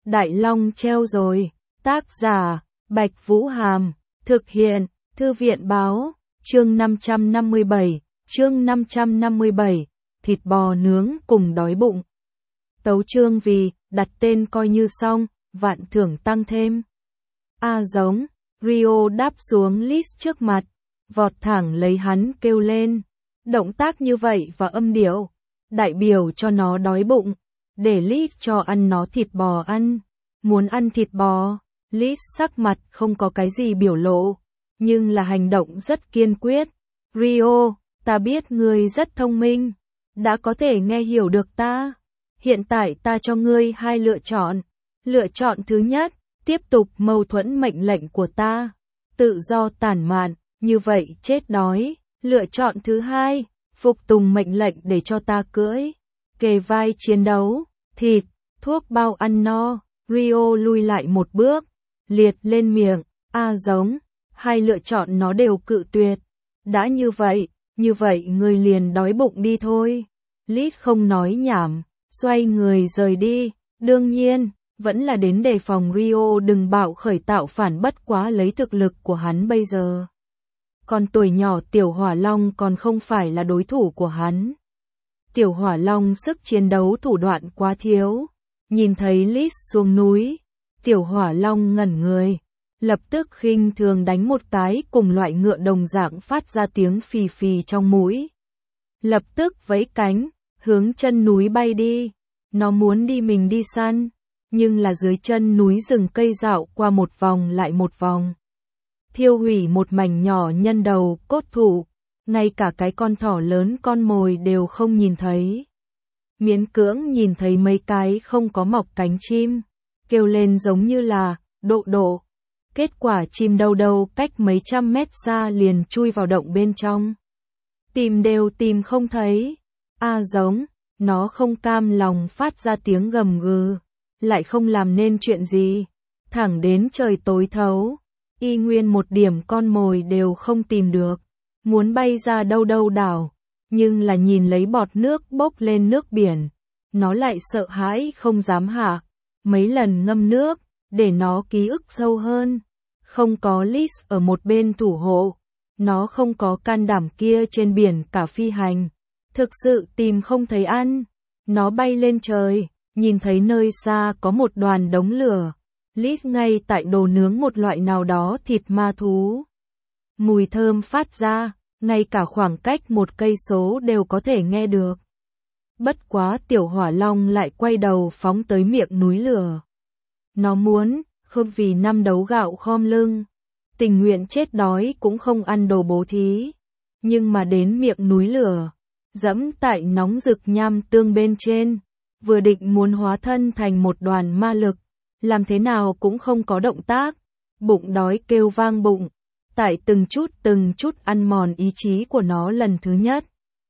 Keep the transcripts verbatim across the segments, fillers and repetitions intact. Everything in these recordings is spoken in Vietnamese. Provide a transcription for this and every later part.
Đại Long treo rồi. Tác giả, Bạch Vũ Hàm. Thực hiện, Thư viện Báo. Chương năm trăm năm mươi bảy. Chương năm trăm năm mươi bảy. Thịt bò nướng cùng đói bụng. Tấu chương vì, đặt tên coi như xong, vạn thưởng tăng thêm. A giống, Rio đáp xuống Liz trước mặt, vọt thẳng lấy hắn kêu lên. Động tác như vậy và âm điệu, đại biểu cho nó đói bụng, để Liz cho ăn nó thịt bò ăn. Muốn ăn thịt bò, Liz sắc mặt không có cái gì biểu lộ, nhưng là hành động rất kiên quyết. Rio, ta biết ngươi rất thông minh, đã có thể nghe hiểu được ta. Hiện tại ta cho ngươi hai lựa chọn. Lựa chọn thứ nhất, tiếp tục mâu thuẫn mệnh lệnh của ta, tự do tản mạn, như vậy chết đói. Lựa chọn thứ hai, phục tùng mệnh lệnh để cho ta cưỡi, kề vai chiến đấu, thịt, thuốc bao ăn no. Rio lui lại một bước, liệt lên miệng. A giống, hai lựa chọn nó đều cự tuyệt. Đã như vậy, như vậy ngươi liền đói bụng đi thôi. Liz không nói nhảm, xoay người rời đi. Đương nhiên, vẫn là đến đề phòng Rio đừng bạo khởi tạo phản, bất quá lấy thực lực của hắn bây giờ. Còn tuổi nhỏ Tiểu Hỏa Long còn không phải là đối thủ của hắn. Tiểu Hỏa Long sức chiến đấu thủ đoạn quá thiếu. Nhìn thấy Liz xuống núi, Tiểu Hỏa Long ngẩn người, lập tức khinh thường đánh một cái cùng loại ngựa đồng dạng phát ra tiếng phì phì trong mũi. Lập tức vẫy cánh, hướng chân núi bay đi. Nó muốn đi mình đi săn, nhưng là dưới chân núi rừng cây dạo qua một vòng lại một vòng. Thiêu hủy một mảnh nhỏ nhân đầu, cốt thụ, ngay cả cái con thỏ lớn con mồi đều không nhìn thấy. Miễn cưỡng nhìn thấy mấy cái không có mọc cánh chim, kêu lên giống như là, độ độ. Kết quả chim đâu đâu cách mấy trăm mét xa liền chui vào động bên trong. Tìm đều tìm không thấy. A giống, nó không cam lòng phát ra tiếng gầm gừ, lại không làm nên chuyện gì. Thẳng đến trời tối thấu, y nguyên một điểm con mồi đều không tìm được. Muốn bay ra đâu đâu đảo, nhưng là nhìn lấy bọt nước bốc lên nước biển, nó lại sợ hãi không dám hạ. Mấy lần ngâm nước, để nó ký ức sâu hơn. Không có Liz ở một bên thủ hộ, nó không có can đảm kia trên biển cả phi hành. Thực sự tìm không thấy ăn. Nó bay lên trời, nhìn thấy nơi xa có một đoàn đống lửa. Liz ngay tại đồ nướng một loại nào đó thịt ma thú. Mùi thơm phát ra, ngay cả khoảng cách một cây số đều có thể nghe được. Bất quá Tiểu Hỏa Long lại quay đầu phóng tới miệng núi lửa. Nó muốn, không vì năm đấu gạo khom lưng, tình nguyện chết đói cũng không ăn đồ bố thí. Nhưng mà đến miệng núi lửa, dẫm tại nóng rực nham tương bên trên, vừa định muốn hóa thân thành một đoàn ma lực, làm thế nào cũng không có động tác. Bụng đói kêu vang bụng, tại từng chút từng chút ăn mòn ý chí của nó lần thứ nhất.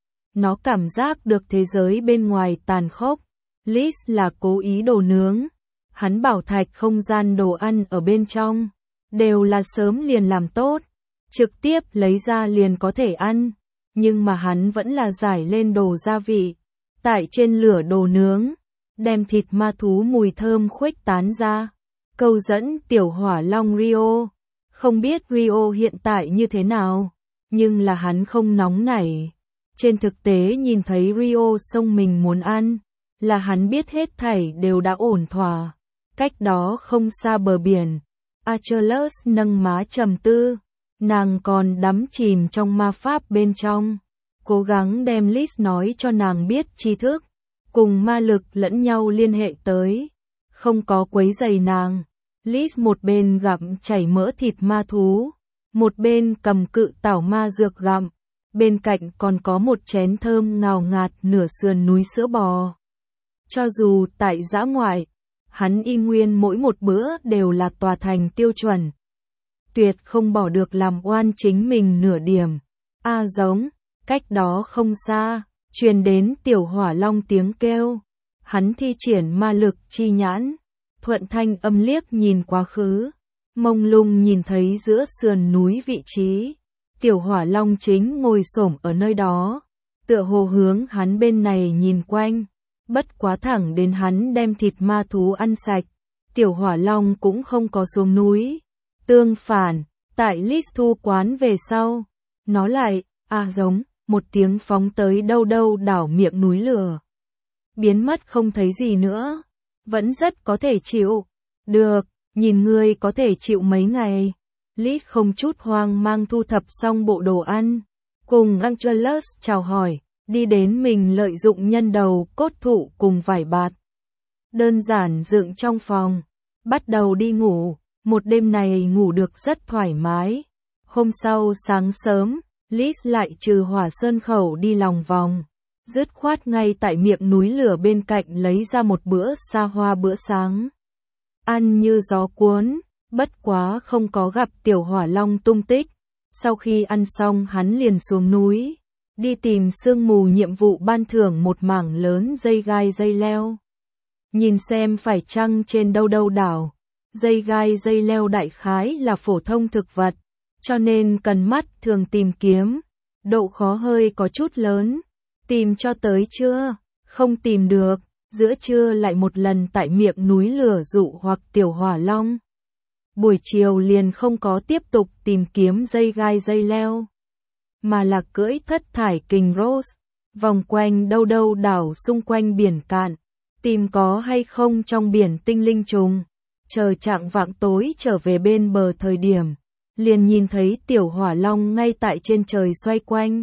Nó cảm giác được thế giới bên ngoài tàn khốc. Liz là cố ý đồ nướng. Hắn bảo thạch không gian đồ ăn ở bên trong đều là sớm liền làm tốt, trực tiếp lấy ra liền có thể ăn. Nhưng mà hắn vẫn là rải lên đồ gia vị, tại trên lửa đồ nướng, đem thịt ma thú mùi thơm khuếch tán ra. Câu dẫn Tiểu Hỏa Long Rio. Không biết Rio hiện tại như thế nào, nhưng là hắn không nóng nảy. Trên thực tế nhìn thấy Rio xông mình muốn ăn, là hắn biết hết thảy đều đã ổn thỏa. Cách đó không xa bờ biển, Achilles nâng má trầm tư, nàng còn đắm chìm trong ma pháp bên trong, cố gắng đem Liz nói cho nàng biết tri thức, cùng ma lực lẫn nhau liên hệ tới, không có quấy rầy nàng. Liz một bên gặm chảy mỡ thịt ma thú, một bên cầm cự tảo ma dược gặm, bên cạnh còn có một chén thơm ngào ngạt nửa sườn núi sữa bò. Cho dù tại dã ngoại, hắn y nguyên mỗi một bữa đều là tòa thành tiêu chuẩn. Tuyệt không bỏ được làm oan chính mình nửa điểm. A giống, cách đó không xa, truyền đến Tiểu Hỏa Long tiếng kêu. Hắn thi triển ma lực chi nhãn, thuận thanh âm liếc nhìn quá khứ, mông lung nhìn thấy giữa sườn núi vị trí. Tiểu Hỏa Long chính ngồi xổm ở nơi đó, tựa hồ hướng hắn bên này nhìn quanh. Bất quá thẳng đến hắn đem thịt ma thú ăn sạch, Tiểu Hỏa Long cũng không có xuống núi. Tương phản, tại Liz thu quán về sau, nó lại, à giống, một tiếng phóng tới đâu đâu đảo miệng núi lửa. Biến mất không thấy gì nữa. Vẫn rất có thể chịu. Được, nhìn ngươi có thể chịu mấy ngày. Liz không chút hoang mang thu thập xong bộ đồ ăn. Cùng Angelus chào hỏi, đi đến mình lợi dụng nhân đầu cốt thụ cùng vải bạt. Đơn giản dựng trong phòng. Bắt đầu đi ngủ. Một đêm này ngủ được rất thoải mái. Hôm sau sáng sớm, Liz lại trừ hỏa sơn khẩu đi lòng vòng. Dứt khoát ngay tại miệng núi lửa bên cạnh lấy ra một bữa xa hoa bữa sáng. Ăn như gió cuốn, bất quá không có gặp Tiểu Hỏa Long tung tích. Sau khi ăn xong hắn liền xuống núi, đi tìm sương mù nhiệm vụ ban thưởng một mảng lớn dây gai dây leo. Nhìn xem phải chăng trên đâu đâu đảo, dây gai dây leo đại khái là phổ thông thực vật, cho nên cần mắt thường tìm kiếm, độ khó hơi có chút lớn. Tìm cho tới chưa? Không tìm được, giữa trưa lại một lần tại miệng núi lửa dụ hoặc Tiểu Hỏa Long. Buổi chiều liền không có tiếp tục tìm kiếm dây gai dây leo, mà là cưỡi thất thải kình Rose, vòng quanh đâu đâu đảo xung quanh biển cạn, tìm có hay không trong biển tinh linh trùng. Chờ chạng vạng tối trở về bên bờ thời điểm, liền nhìn thấy Tiểu Hỏa Long ngay tại trên trời xoay quanh.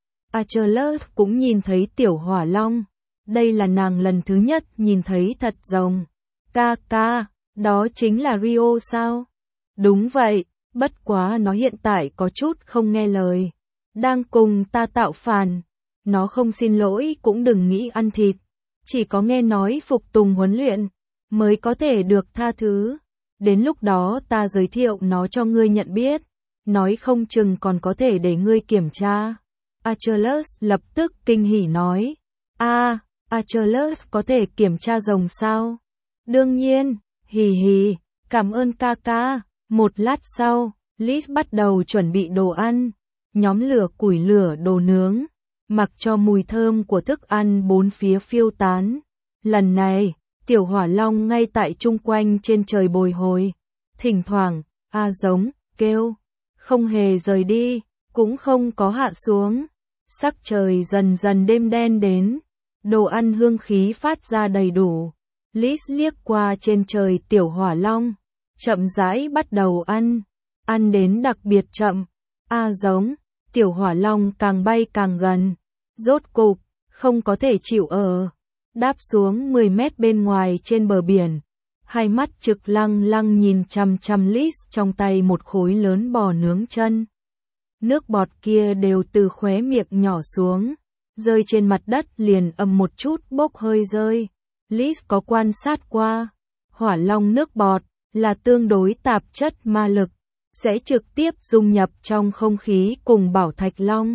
Achilles cũng nhìn thấy Tiểu Hỏa Long, đây là nàng lần thứ nhất nhìn thấy thật rồng. Ca ca, đó chính là Rio sao? Đúng vậy, bất quá nó hiện tại có chút không nghe lời, đang cùng ta tạo phản. Nó không xin lỗi cũng đừng nghĩ ăn thịt, chỉ có nghe nói phục tùng huấn luyện mới có thể được tha thứ. Đến lúc đó ta giới thiệu nó cho ngươi nhận biết, nói không chừng còn có thể để ngươi kiểm tra. Achilles lập tức kinh hỉ nói, a, à, Achilles có thể kiểm tra rồng sao? Đương nhiên, hì hì, cảm ơn ca ca. Một lát sau, Liz bắt đầu chuẩn bị đồ ăn, nhóm lửa củi lửa đồ nướng, mặc cho mùi thơm của thức ăn bốn phía phiêu tán. Lần này, Tiểu Hỏa Long ngay tại chung quanh trên trời bồi hồi, thỉnh thoảng, a giống, kêu, không hề rời đi, cũng không có hạ xuống. Sắc trời dần dần đêm đen đến, đồ ăn hương khí phát ra đầy đủ. Liz liếc qua trên trời Tiểu Hỏa Long, chậm rãi bắt đầu ăn, ăn đến đặc biệt chậm. A giống, Tiểu Hỏa Long càng bay càng gần, rốt cục, không có thể chịu ở, đáp xuống mười mét bên ngoài trên bờ biển. Hai mắt trực lăng lăng nhìn chằm chằm Liz trong tay một khối lớn bò nướng chân. Nước bọt kia đều từ khóe miệng nhỏ xuống, rơi trên mặt đất liền ầm một chút bốc hơi rơi. Liz có quan sát qua, hỏa long nước bọt là tương đối tạp chất ma lực, sẽ trực tiếp dung nhập trong không khí cùng bảo thạch long.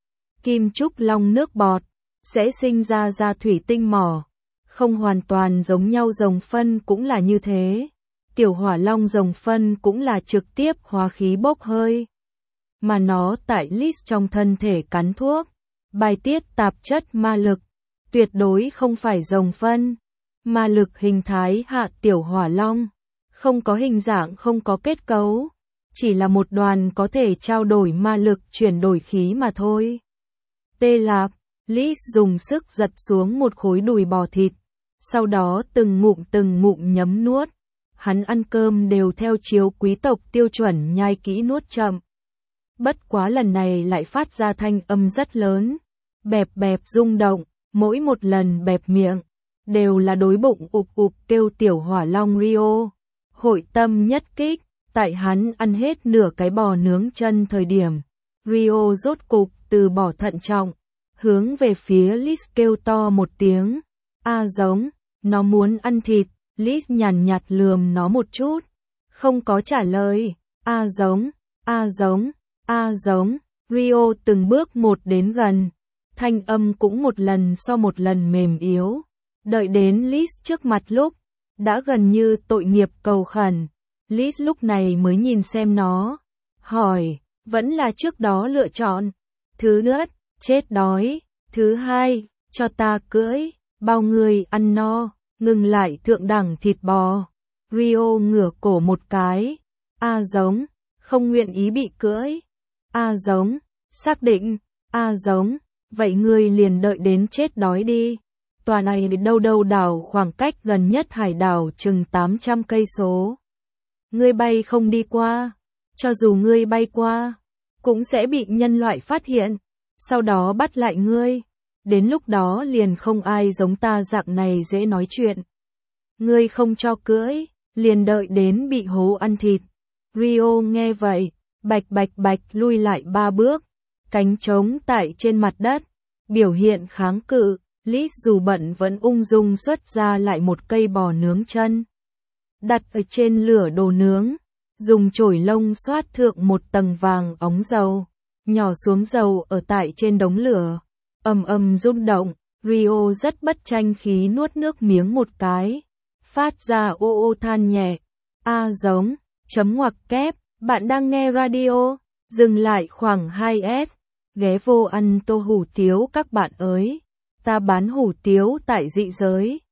Kim trúc long nước bọt sẽ sinh ra ra thủy tinh mỏ, không hoàn toàn giống nhau. Rồng phân cũng là như thế. Tiểu Hỏa Long rồng phân cũng là trực tiếp hóa khí bốc hơi, mà nó tại Liz trong thân thể cắn thuốc, bài tiết tạp chất ma lực, tuyệt đối không phải rồng phân. Ma lực hình thái hạ Tiểu Hỏa Long, không có hình dạng, không có kết cấu, chỉ là một đoàn có thể trao đổi ma lực chuyển đổi khí mà thôi. Tê lạp, Liz dùng sức giật xuống một khối đùi bò thịt, sau đó từng ngụm từng ngụm nhấm nuốt. Hắn ăn cơm đều theo chiếu quý tộc tiêu chuẩn nhai kỹ nuốt chậm. Bất quá lần này lại phát ra thanh âm rất lớn, bẹp bẹp rung động, mỗi một lần bẹp miệng, đều là đối bụng ụp ụp kêu. Tiểu Hỏa Long Rio, hội tâm nhất kích, tại hắn ăn hết nửa cái bò nướng chân thời điểm, Rio rốt cục từ bỏ thận trọng, hướng về phía Liz kêu to một tiếng, a giống, nó muốn ăn thịt. Liz nhàn nhạt lườm nó một chút, không có trả lời. A giống, a giống, a giống, Rio từng bước một đến gần, thanh âm cũng một lần so một lần mềm yếu. Đợi đến Liz trước mặt lúc, đã gần như tội nghiệp cầu khẩn. Liz lúc này mới nhìn xem nó, hỏi, vẫn là trước đó lựa chọn. Thứ nhất, chết đói. Thứ hai, cho ta cưỡi, bao người ăn no. Ngừng lại thượng đẳng thịt bò. Rio ngửa cổ một cái. A giống, không nguyện ý bị cưỡi. A giống, xác định. A giống, vậy ngươi liền đợi đến chết đói đi. Tòa này đâu đâu đảo khoảng cách gần nhất hải đảo chừng tám trăm cây số. Ngươi bay không đi qua, cho dù ngươi bay qua, cũng sẽ bị nhân loại phát hiện, sau đó bắt lại ngươi. Đến lúc đó liền không ai giống ta dạng này dễ nói chuyện. Ngươi không cho cưỡi, liền đợi đến bị hố ăn thịt. Rio nghe vậy, bạch bạch bạch lui lại ba bước, cánh trống tại trên mặt đất, biểu hiện kháng cự. Lít dù bận vẫn ung dung xuất ra lại một cây bò nướng chân. Đặt ở trên lửa đồ nướng, dùng chổi lông xoát thượng một tầng vàng óng dầu, nhỏ xuống dầu ở tại trên đống lửa, ầm ầm rung động. Rio rất bất tranh khí nuốt nước miếng một cái, phát ra ô ô than nhẹ. A giống, chấm ngoặc kép, bạn đang nghe radio, dừng lại khoảng hai s, ghé vô ăn tô hủ tiếu các bạn ơi. Ta bán hủ tiếu tại dị giới.